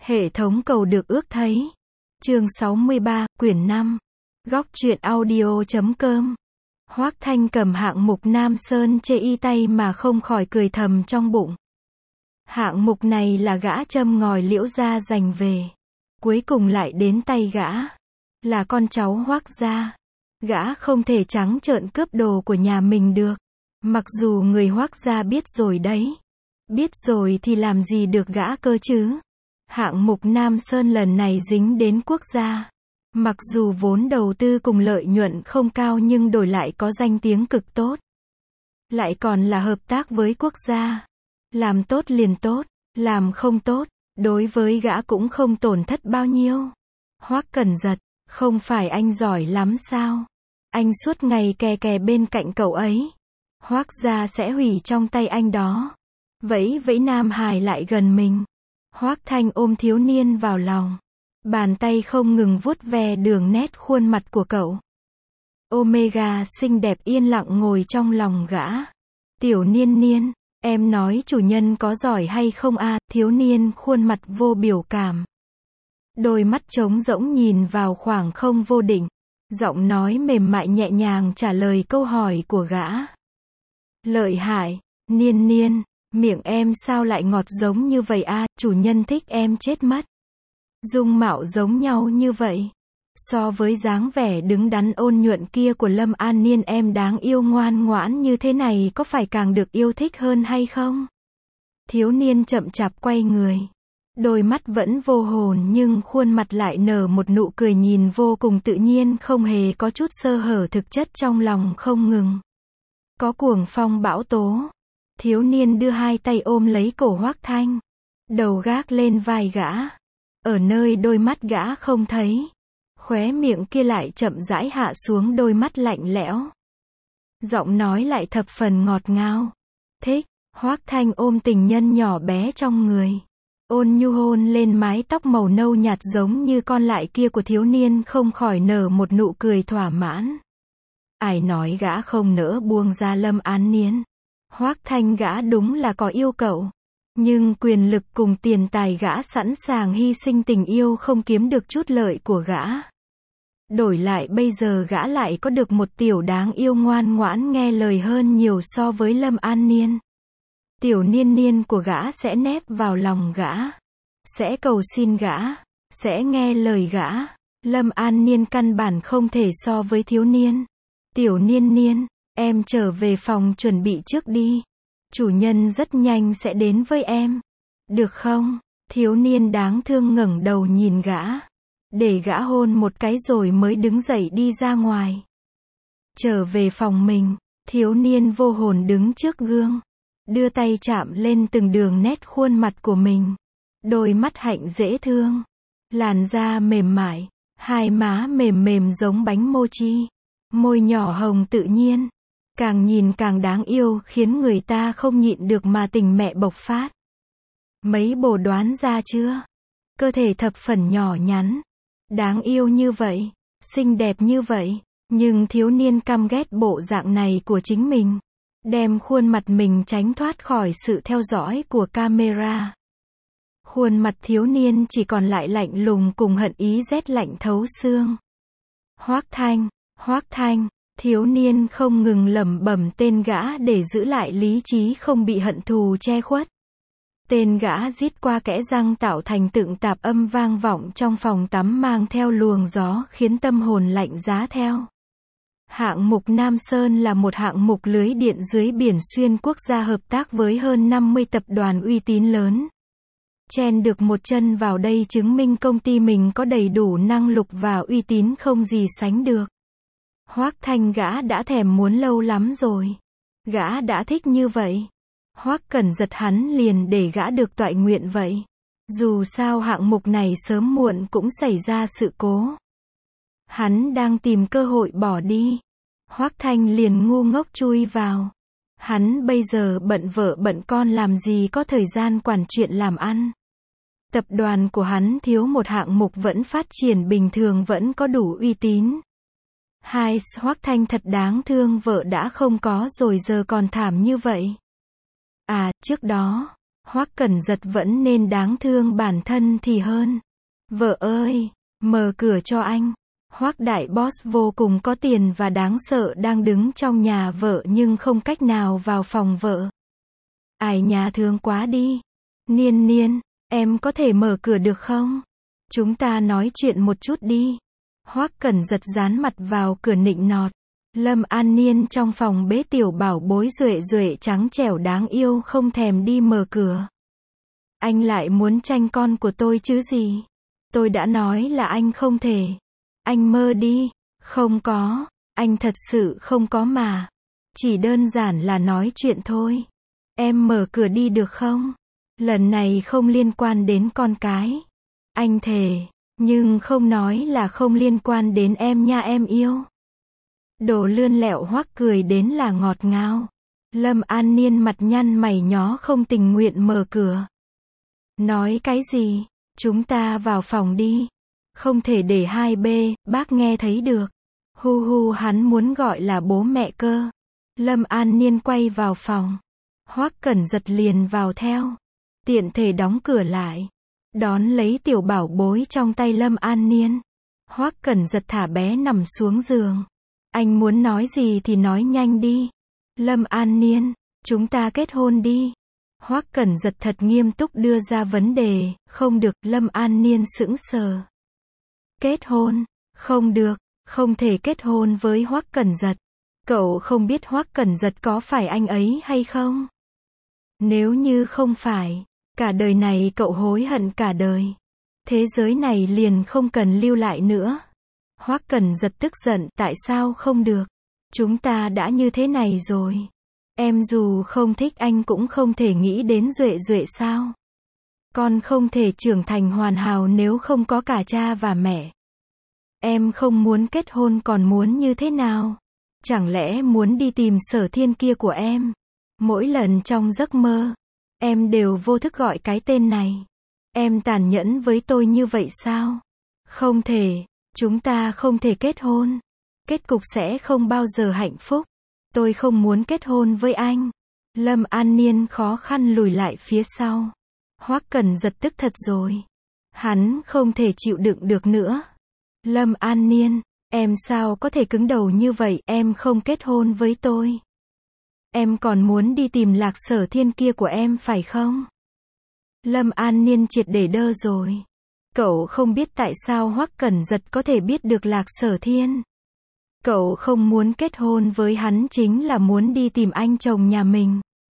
Hệ thống cầu được ước thấy. Chương 63, quyển 5. Góc truyện audio.com. Hoác Thanh cầm hạng mục Nam Sơn chê y tay mà không khỏi cười thầm trong bụng. Hạng mục này là gã châm ngòi Liễu gia giành về. Cuối cùng lại đến tay gã. Là con cháu Hoác gia. Gã không thể trắng trợn cướp đồ của nhà mình được. Mặc dù người Hoác gia biết rồi đấy. Biết rồi thì làm gì được gã cơ chứ. Hạng mục Nam Sơn lần này dính đến quốc gia. Mặc dù vốn đầu tư cùng lợi nhuận không cao nhưng đổi lại có danh tiếng cực tốt. Lại còn là hợp tác với quốc gia. Làm tốt liền tốt, làm không tốt, đối với gã cũng không tổn thất bao nhiêu. Hoác Cẩn Giật, không phải anh giỏi lắm sao? Anh suốt ngày kè kè bên cạnh cậu ấy. Hoác gia sẽ hủy trong tay anh đó. Vẫy vẫy Nam Hải lại gần mình. Hoác Thanh ôm thiếu niên vào lòng. Bàn tay không ngừng vuốt ve đường nét khuôn mặt của cậu. Omega xinh đẹp yên lặng ngồi trong lòng gã. Tiểu Niên Niên, em nói chủ nhân có giỏi hay không à? Thiếu niên khuôn mặt vô biểu cảm. Đôi mắt trống rỗng nhìn vào khoảng không vô định. Giọng nói mềm mại nhẹ nhàng trả lời câu hỏi của gã. Lợi hại, Niên Niên, miệng em sao lại ngọt giống như vậy à? Chủ nhân thích em chết mất. Dung mạo giống nhau như vậy. So với dáng vẻ đứng đắn ôn nhuận kia của Lâm An Niên, em đáng yêu ngoan ngoãn như thế này có phải càng được yêu thích hơn hay không? Thiếu niên chậm chạp quay người. Đôi mắt vẫn vô hồn nhưng khuôn mặt lại nở một nụ cười nhìn vô cùng tự nhiên, không hề có chút sơ hở, thực chất trong lòng không ngừng có cuồng phong bão tố. Thiếu niên đưa hai tay ôm lấy cổ Hoác Thanh. Đầu gác lên vai gã. Ở nơi đôi mắt gã không thấy. Khóe miệng kia lại chậm rãi hạ xuống đôi mắt lạnh lẽo. Giọng nói lại thập phần ngọt ngào. Thích. Hoác Thanh ôm tình nhân nhỏ bé trong người. Ôn nhu hôn lên mái tóc màu nâu nhạt giống như con lại kia của thiếu niên, không khỏi nở một nụ cười thỏa mãn. Ai nói gã không nỡ buông ra Lâm An Niên. Hoác Thanh gã đúng là có yêu cậu. Nhưng quyền lực cùng tiền tài gã sẵn sàng hy sinh tình yêu không kiếm được chút lợi của gã. Đổi lại bây giờ gã lại có được một tiểu đáng yêu ngoan ngoãn nghe lời hơn nhiều so với Lâm An Niên. Tiểu Niên Niên của gã sẽ nép vào lòng gã. Sẽ cầu xin gã. Sẽ nghe lời gã. Lâm An Niên căn bản không thể so với thiếu niên. Tiểu Niên Niên, em trở về phòng chuẩn bị trước đi. Chủ nhân rất nhanh sẽ đến với em. Được không? Thiếu niên đáng thương ngẩng đầu nhìn gã. Để gã hôn một cái rồi mới đứng dậy đi ra ngoài. Trở về phòng mình, thiếu niên vô hồn đứng trước gương. Đưa tay chạm lên từng đường nét khuôn mặt của mình. Đôi mắt hạnh dễ thương. Làn da mềm mại. Hai má mềm mềm giống bánh mochi. Môi nhỏ hồng tự nhiên. Càng nhìn càng đáng yêu, khiến người ta không nhịn được mà tình mẹ bộc phát. Mấy bồ đoán ra chưa? Cơ thể thập phần nhỏ nhắn. Đáng yêu như vậy. Xinh đẹp như vậy. Nhưng thiếu niên căm ghét bộ dạng này của chính mình. Đem khuôn mặt mình tránh thoát khỏi sự theo dõi của camera. Khuôn mặt thiếu niên chỉ còn lại lạnh lùng cùng hận ý rét lạnh thấu xương. Hoác Thanh, Hoác Thanh. Thiếu niên không ngừng lẩm bẩm tên gã để giữ lại lý trí không bị hận thù che khuất. Tên gã rít qua kẽ răng tạo thành từng tạp âm vang vọng trong phòng tắm mang theo luồng gió khiến tâm hồn lạnh giá theo. Hạng mục Nam Sơn là một hạng mục lưới điện dưới biển xuyên quốc gia hợp tác với hơn 50 tập đoàn uy tín lớn. Chen được một chân vào đây chứng minh công ty mình có đầy đủ năng lực và uy tín không gì sánh được. Hoác Thanh gã đã thèm muốn lâu lắm rồi. Gã đã thích như vậy. Hoác Cẩn Giật hắn liền để gã được toại nguyện vậy. Dù sao hạng mục này sớm muộn cũng xảy ra sự cố. Hắn đang tìm cơ hội bỏ đi. Hoác Thanh liền ngu ngốc chui vào. Hắn bây giờ bận vợ bận con làm gì có thời gian quản chuyện làm ăn. Tập đoàn của hắn thiếu một hạng mục vẫn phát triển bình thường vẫn có đủ uy tín. Hai, Hoác Thanh thật đáng thương, vợ đã không có rồi giờ còn thảm như vậy. À, trước đó, Hoắc Cẩn Giật vẫn nên đáng thương bản thân thì hơn. Vợ ơi, mở cửa cho anh. Hoắc đại boss vô cùng có tiền và đáng sợ đang đứng trong nhà vợ nhưng không cách nào vào phòng vợ. Ai nhà thương quá đi. Niên Niên, em có thể mở cửa được không? Chúng ta nói chuyện một chút đi. Hoắc Cẩn Giật dán mặt vào cửa nịnh nọt. Lâm An Niên trong phòng bế tiểu bảo bối duệ duệ trắng trẻo đáng yêu không thèm đi mở cửa. Anh lại muốn tranh con của tôi chứ gì? Tôi đã nói là anh không thể. Anh mơ đi. Không có. Anh thật sự không có mà. Chỉ đơn giản là nói chuyện thôi. Em mở cửa đi được không? Lần này không liên quan đến con cái. Anh thề. Nhưng không nói là không liên quan đến em nha em yêu. Đồ lươn lẹo Hoắc cười đến là ngọt ngào. Lâm An Niên mặt nhăn mày nhó không tình nguyện mở cửa. Nói cái gì? Chúng ta vào phòng đi. Không thể để hai bác nghe thấy được. Hu hu hắn muốn gọi là bố mẹ cơ. Lâm An Niên quay vào phòng. Hoắc Cẩn Giật liền vào theo. Tiện thể đóng cửa lại. Đón lấy tiểu bảo bối trong tay Lâm An Niên. Hoắc Cẩn Giật thả bé nằm xuống giường. Anh muốn nói gì thì nói nhanh đi. Lâm An Niên, chúng ta kết hôn đi. Hoắc Cẩn Giật thật nghiêm túc đưa ra vấn đề. Không được. Lâm An Niên sững sờ. Kết hôn? Không được. Không thể kết hôn với Hoắc Cẩn Giật. Cậu không biết Hoắc Cẩn Giật có phải anh ấy hay không? Nếu như không phải, cả đời này cậu hối hận cả đời. Thế giới này liền không cần lưu lại nữa. Hoắc Cẩn Giật tức giận, tại sao không được? Chúng ta đã như thế này rồi. Em dù không thích anh cũng không thể nghĩ đến Duệ Duệ sao? Con không thể trưởng thành hoàn hảo nếu không có cả cha và mẹ. Em không muốn kết hôn còn muốn như thế nào? Chẳng lẽ muốn đi tìm Sở Thiên kia của em? Mỗi lần trong giấc mơ, em đều vô thức gọi cái tên này. Em tàn nhẫn với tôi như vậy sao? Không thể, chúng ta không thể kết hôn. Kết cục sẽ không bao giờ hạnh phúc. Tôi không muốn kết hôn với anh. Lâm An Niên khó khăn lùi lại phía sau. Hoắc Cẩn Giật tức thật rồi. Hắn không thể chịu đựng được nữa. Lâm An Niên, em sao có thể cứng đầu như vậy? Em không kết hôn với tôi. Em còn muốn đi tìm Lạc Sở Thiên kia của em phải không? Lâm An Niên triệt để đơ rồi. Cậu không biết tại sao Hoắc Cẩn Giật có thể biết được Lạc Sở Thiên. Cậu không muốn kết hôn với hắn chính là muốn đi tìm anh chồng nhà mình.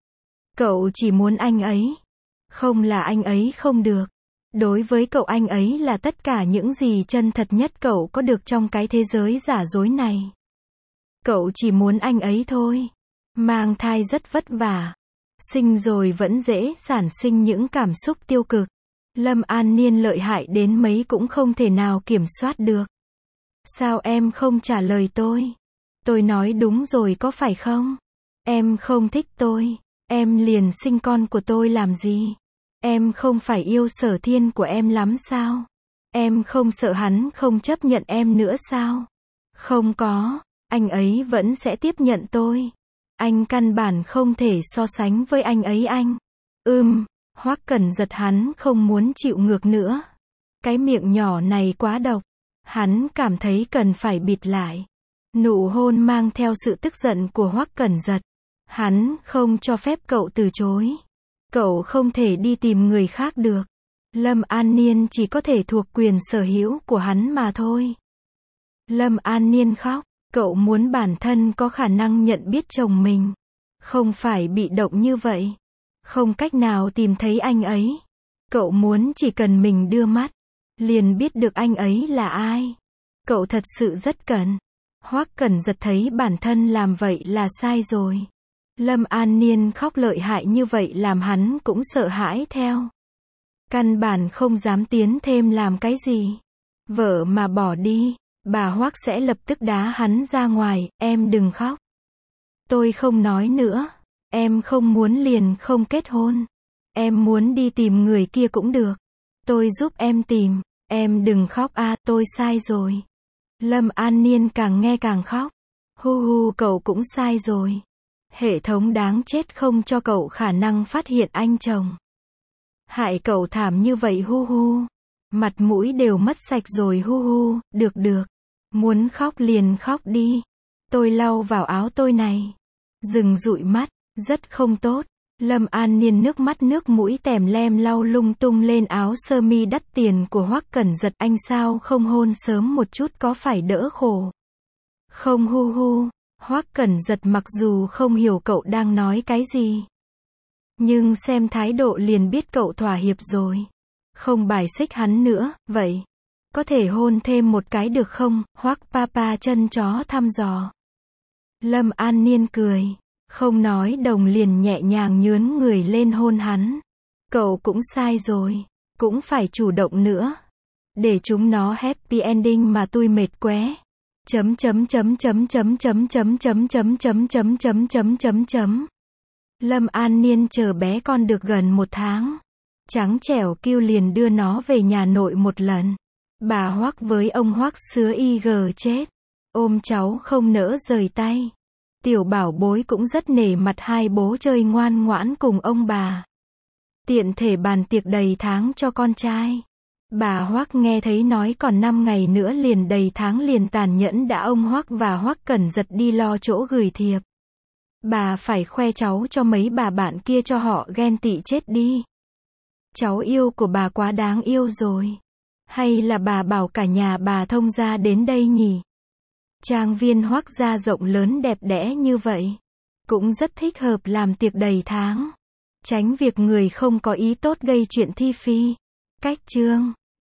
Cậu chỉ muốn anh ấy. Không là anh ấy không được. Đối với cậu anh ấy là tất cả những gì chân thật nhất cậu có được trong cái thế giới giả dối này. Cậu chỉ muốn anh ấy thôi. Mang thai rất vất vả. Sinh rồi vẫn dễ sản sinh những cảm xúc tiêu cực. Lâm An Niên lợi hại đến mấy cũng không thể nào kiểm soát được. Sao em không trả lời tôi? Tôi nói đúng rồi có phải không? Em không thích tôi. Em liền sinh con của tôi làm gì? Em không phải yêu Sở Thiên của em lắm sao? Em không sợ hắn không chấp nhận em nữa sao? Không có, anh ấy vẫn sẽ tiếp nhận tôi. Anh căn bản không thể so sánh với anh ấy anh. Hoắc Cẩn Giật hắn không muốn chịu ngược nữa. Cái miệng nhỏ này quá độc. Hắn cảm thấy cần phải bịt lại. Nụ hôn mang theo sự tức giận của Hoắc Cẩn Giật. Hắn không cho phép cậu từ chối. Cậu không thể đi tìm người khác được. Lâm An Niên chỉ có thể thuộc quyền sở hữu của hắn mà thôi. Lâm An Niên khóc. Cậu muốn bản thân có khả năng nhận biết chồng mình. Không phải bị động như vậy. Không cách nào tìm thấy anh ấy. Cậu muốn chỉ cần mình đưa mắt, liền biết được anh ấy là ai. Cậu thật sự rất cần. Hoắc Cẩn Giật thấy bản thân làm vậy là sai rồi. Lâm An Niên khóc lợi hại như vậy làm hắn cũng sợ hãi theo. Căn bản không dám tiến thêm làm cái gì. Vợ mà bỏ đi, bà Hoắc sẽ lập tức đá hắn ra ngoài. Em đừng khóc. Tôi không nói nữa. Em không muốn liền không kết hôn. Em muốn đi tìm người kia cũng được. Tôi giúp em tìm. Em đừng khóc a, tôi sai rồi. Lâm An Niên càng nghe càng khóc. Hu hu, cậu cũng sai rồi. Hệ thống đáng chết không cho cậu khả năng phát hiện anh chồng. Hại cậu thảm như vậy hu hu. Mặt mũi đều mất sạch rồi hu hu, được được. Muốn khóc liền khóc đi. Tôi lau vào áo tôi này. Dừng dụi mắt, rất không tốt. Lâm An Niên nước mắt nước mũi tèm lem lau lung tung lên áo sơ mi đắt tiền của Hoắc Cẩn Giật. Anh sao không hôn sớm một chút có phải đỡ khổ. Không hu hu. Hoắc Cẩn Giật mặc dù không hiểu cậu đang nói cái gì, nhưng xem thái độ liền biết cậu thỏa hiệp rồi. Không bài xích hắn nữa, vậy, có thể hôn thêm một cái được không, Hoắc Papa chân chó thăm dò. Lâm An Niên cười, không nói đồng liền nhẹ nhàng nhướn người lên hôn hắn. Cậu cũng sai rồi, cũng phải chủ động nữa. Để chúng nó happy ending mà tôi mệt quá. Lâm An Niên chờ bé con được gần 1 tháng. Trắng trẻo kêu liền đưa nó về nhà nội một lần. Bà Hoắc với ông Hoắc sứa IG chết. Ôm cháu không nỡ rời tay. Tiểu bảo bối cũng rất nể mặt hai bố chơi ngoan ngoãn cùng ông bà. Tiện thể bàn tiệc đầy tháng cho con trai. Bà Hoắc nghe thấy nói còn 5 ngày nữa liền đầy tháng liền tàn nhẫn đã ông Hoắc và Hoắc Cẩn Giật đi lo chỗ gửi thiệp. Bà phải khoe cháu cho mấy bà bạn kia cho họ ghen tị chết đi. Cháu yêu của bà quá đáng yêu rồi. Hay là bà bảo cả nhà bà thông gia đến đây nhỉ? Trang viên Hoắc gia rộng lớn đẹp đẽ như vậy. Cũng rất thích hợp làm tiệc đầy tháng. Tránh việc người không có ý tốt gây chuyện thi phi. Cách chương